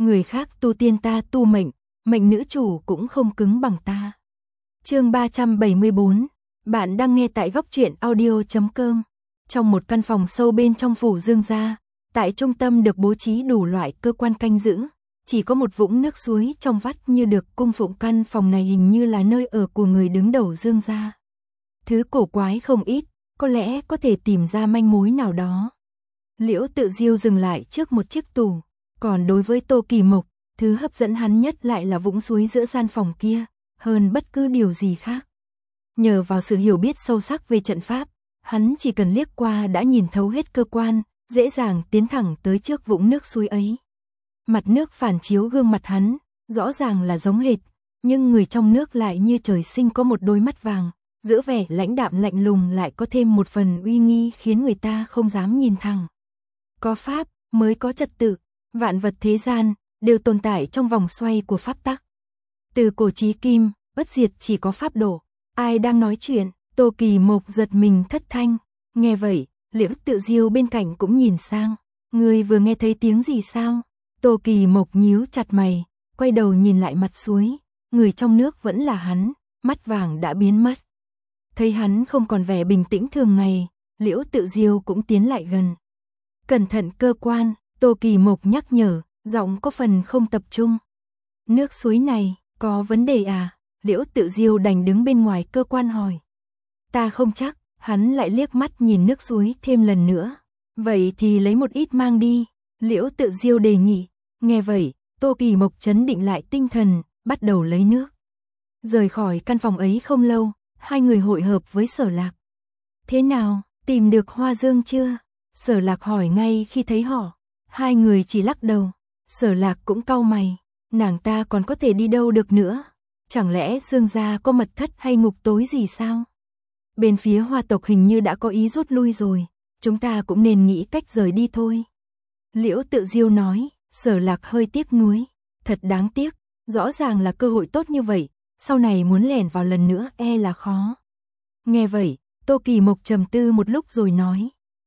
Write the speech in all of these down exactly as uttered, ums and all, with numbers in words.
Người khác tu tiên ta tu mệnh, mệnh nữ chủ cũng không cứng bằng ta. Chương ba trăm bảy mươi bốn, bạn đang nghe tại góc truyện audio chấm com. Trong một căn phòng sâu bên trong phủ Dương gia, tại trung tâm được bố trí đủ loại cơ quan canh giữ, chỉ có một vũng nước suối trong vắt như được cung phụng. Căn phòng này hình như là nơi ở của người đứng đầu Dương gia. Thứ cổ quái không ít, có lẽ có thể tìm ra manh mối nào đó. Liễu Tự Diêu dừng lại trước một chiếc tủ, còn đối với Tô Kỳ Mộc, thứ hấp dẫn hắn nhất lại là vũng suối giữa gian phòng kia, hơn bất cứ điều gì khác. Nhờ vào sự hiểu biết sâu sắc về trận pháp, hắn chỉ cần liếc qua đã nhìn thấu hết cơ quan, dễ dàng tiến thẳng tới trước vũng nước suối ấy. Mặt nước phản chiếu gương mặt hắn, rõ ràng là giống hệt, nhưng người trong nước lại như trời sinh có một đôi mắt vàng, giữa vẻ lãnh đạm lạnh lùng lại có thêm một phần uy nghi khiến người ta không dám nhìn thẳng. Có pháp mới có trật tự, vạn vật thế gian đều tồn tại trong vòng xoay của pháp tắc. Từ cổ chí kim, bất diệt chỉ có pháp độ. Ai đang nói chuyện? Tô Kỳ Mộc giật mình thất thanh. Nghe vậy, Liễu Tự Diêu bên cạnh cũng nhìn sang. Ngươi vừa nghe thấy tiếng gì sao? Tô Kỳ Mộc nhíu chặt mày, quay đầu nhìn lại mặt suối. Người trong nước vẫn là hắn, mắt vàng đã biến mất. Thấy hắn không còn vẻ bình tĩnh thường ngày, Liễu Tự Diêu cũng tiến lại gần. Cẩn thận cơ quan, Tô Kỳ Mộc nhắc nhở, giọng có phần không tập trung. Nước suối này, có vấn đề à? Liễu Tự Diêu đành đứng bên ngoài cơ quan hỏi. Ta không chắc, hắn lại liếc mắt nhìn nước suối thêm lần nữa. Vậy thì lấy một ít mang đi, Liễu Tự Diêu đề nghị. Nghe vậy, Tô Kỳ Mộc trấn định lại tinh thần, bắt đầu lấy nước. Rời khỏi căn phòng ấy không lâu, hai người hội hợp với Sở Lạc. Thế nào, tìm được Hoa Dương chưa? Sở Lạc hỏi ngay khi thấy họ. Hai người chỉ lắc đầu. Sở Lạc cũng cau mày. Nàng ta còn có thể đi đâu được nữa? Chẳng lẽ Dương gia có mật thất hay ngục tối gì sao? Bên phía Hoa tộc hình như đã có ý rút lui rồi. Chúng ta cũng nên nghĩ cách rời đi thôi. Liễu Tự Diêu nói. Sở Lạc hơi tiếc nuối. Thật đáng tiếc. Rõ ràng là cơ hội tốt như vậy. Sau này muốn lẻn vào lần nữa e là khó. Nghe vậy, Tô Kỳ Mộc trầm tư một lúc rồi nói.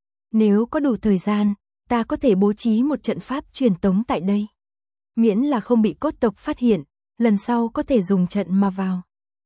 Nếu có đủ thời gian, ta có thể bố trí một trận pháp truyền tống tại đây. Miễn là không bị cốt tộc phát hiện, lần sau có thể dùng trận mà vào.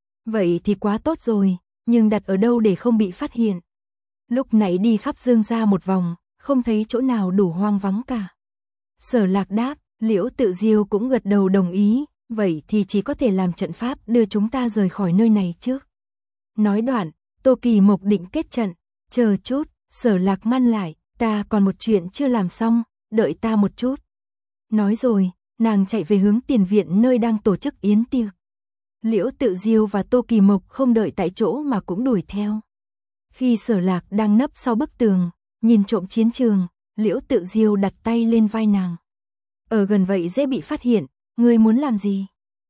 Vậy thì quá tốt rồi, nhưng đặt ở đâu để không bị phát hiện? Lúc nãy đi khắp Dương gia một vòng, không thấy chỗ nào đủ hoang vắng cả. Sở Lạc đáp, Liễu Tự Diêu cũng gật đầu đồng ý, vậy thì chỉ có thể làm trận pháp đưa chúng ta rời khỏi nơi này trước. Nói đoạn, Tô Kỳ Mộc định kết trận, chờ chút, Sở Lạc ngăn lại, ta còn một chuyện chưa làm xong, đợi ta một chút. Nói rồi, nàng chạy về hướng tiền viện nơi đang tổ chức yến tiệc. Liễu Tự Diêu và Tô Kỳ Mộc không đợi tại chỗ mà cũng đuổi theo. Khi Sở Lạc đang nấp sau bức tường, nhìn trộm chiến trường, Liễu Tự Diêu đặt tay lên vai nàng. Ở gần vậy dễ bị phát hiện, ngươi muốn làm gì?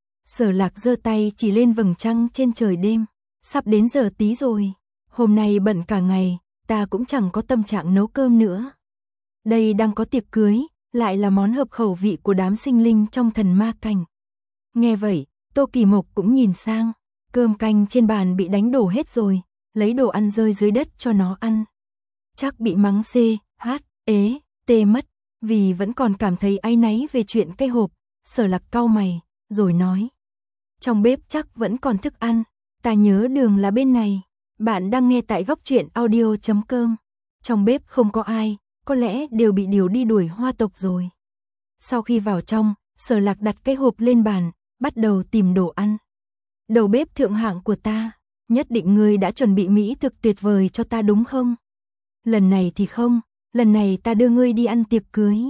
Sở Lạc giơ tay chỉ lên vầng trăng trên trời đêm. Sắp đến giờ tí rồi, hôm nay bận cả ngày, ta cũng chẳng có tâm trạng nấu cơm nữa. Đây đang có tiệc cưới, lại là món hợp khẩu vị của đám sinh linh trong thần ma cảnh. Nghe vậy, Tô Kỳ Mộc cũng nhìn sang, cơm canh trên bàn bị đánh đổ hết rồi, lấy đồ ăn rơi dưới đất cho nó ăn. Chắc bị mắng C, H, ế, tê mất, vì vẫn còn cảm thấy áy náy về chuyện cây hộp. Sở Lạc cau mày, rồi nói. Trong bếp chắc vẫn còn thức ăn, ta nhớ đường là bên này. Bạn đang nghe tại góc truyện audio chấm com. Trong bếp không có ai, có lẽ đều bị điều đi đuổi Hoa tộc rồi. Sau khi vào trong, Sở Lạc đặt cái hộp lên bàn, bắt đầu tìm đồ ăn. Đầu bếp thượng hạng của ta, nhất định ngươi đã chuẩn bị mỹ thực tuyệt vời cho ta đúng không? Lần này thì không, lần này ta đưa ngươi đi ăn tiệc cưới.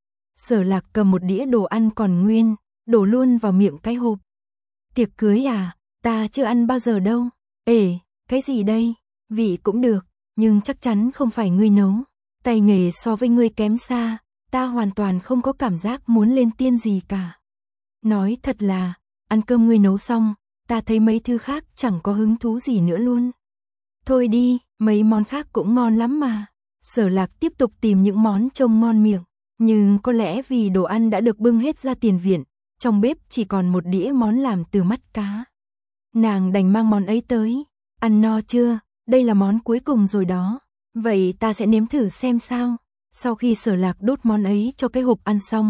Sở Lạc cầm một đĩa đồ ăn còn nguyên, đổ luôn vào miệng cái hộp. Tiệc cưới à, ta chưa ăn bao giờ đâu. Ê, cái gì đây? Vị cũng được, nhưng chắc chắn không phải ngươi nấu. Tay nghề so với ngươi kém xa, ta hoàn toàn không có cảm giác muốn lên tiên gì cả. Nói thật là, ăn cơm ngươi nấu xong, ta thấy mấy thứ khác chẳng có hứng thú gì nữa luôn. Thôi đi, mấy món khác cũng ngon lắm mà. Sở Lạc tiếp tục tìm những món trông ngon miệng, nhưng có lẽ vì đồ ăn đã được bưng hết ra tiền viện, trong bếp chỉ còn một đĩa món làm từ mắt cá. Nàng đành mang món ấy tới. Ăn no chưa? Đây là món cuối cùng rồi đó. Vậy ta sẽ nếm thử xem sao. Sau khi Sở Lạc đốt món ấy cho cái hộp ăn xong,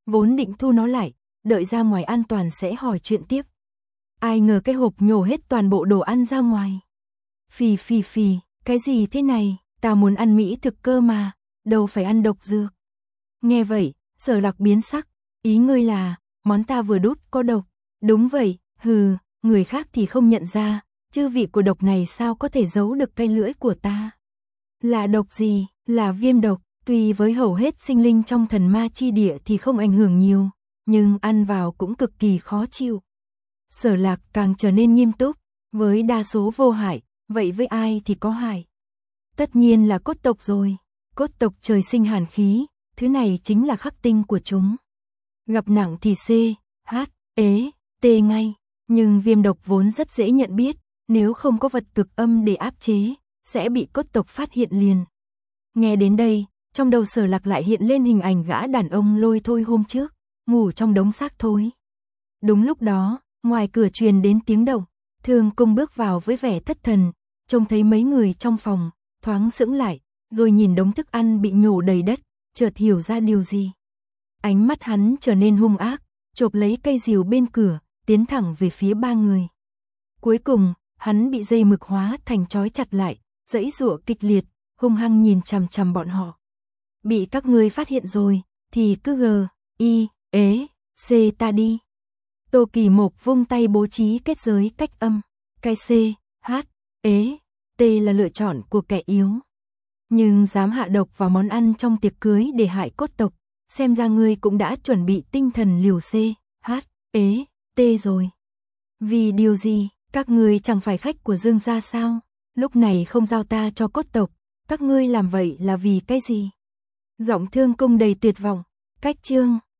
vốn định thu nó lại, đợi ra ngoài an toàn sẽ hỏi chuyện tiếp. Ai ngờ cái hộp nhổ hết toàn bộ đồ ăn ra ngoài. Phì phì phì, cái gì thế này, ta muốn ăn mỹ thực cơ mà, đâu phải ăn độc dược. Nghe vậy, Sở Lạc biến sắc, ý ngươi là, món ta vừa đút có độc. Đúng vậy, hừ, người khác thì không nhận ra, chứ vị của độc này sao có thể giấu được cây lưỡi của ta. Là độc gì, là viêm độc, tuy với hầu hết sinh linh trong thần ma chi địa thì không ảnh hưởng nhiều, nhưng ăn vào cũng cực kỳ khó chịu. Sở Lạc càng trở nên nghiêm túc, với đa số vô hại, vậy với ai thì có hại. Tất nhiên là cốt tộc rồi, cốt tộc trời sinh hàn khí, thứ này chính là khắc tinh của chúng. Gặp nặng thì C, H, ế, T ngay, nhưng viêm độc vốn rất dễ nhận biết, nếu không có vật cực âm để áp chế, sẽ bị cốt tộc phát hiện liền. Nghe đến đây, trong đầu Sở Lạc lại hiện lên hình ảnh gã đàn ông Lôi Thôi hôm trước, ngủ trong đống xác thối. Đúng lúc đó, ngoài cửa truyền đến tiếng động, Thương Cung bước vào với vẻ thất thần, trông thấy mấy người trong phòng, thoáng sững lại, rồi nhìn đống thức ăn bị nhổ đầy đất, chợt hiểu ra điều gì. Ánh mắt hắn trở nên hung ác, chộp lấy cây rìu bên cửa, tiến thẳng về phía ba người. Cuối cùng, hắn bị dây mực hóa thành trói chặt lại, giãy giụa kịch liệt, hung hăng nhìn chằm chằm bọn họ. Bị các ngươi phát hiện rồi, thì cứ g, i, ế, c ta đi. Tô Kỳ Mộc vung tay bố trí kết giới cách âm, cái c, h, ế, t là lựa chọn của kẻ yếu. Nhưng dám hạ độc vào món ăn trong tiệc cưới để hại cốt tộc, xem ra ngươi cũng đã chuẩn bị tinh thần liều c, h, ế, t rồi. Vì điều gì, các ngươi chẳng phải khách của Dương gia sao? Lúc này không giao ta cho cốt tộc, các ngươi làm vậy là vì cái gì? Giọng Thương Cung đầy tuyệt vọng, cách chương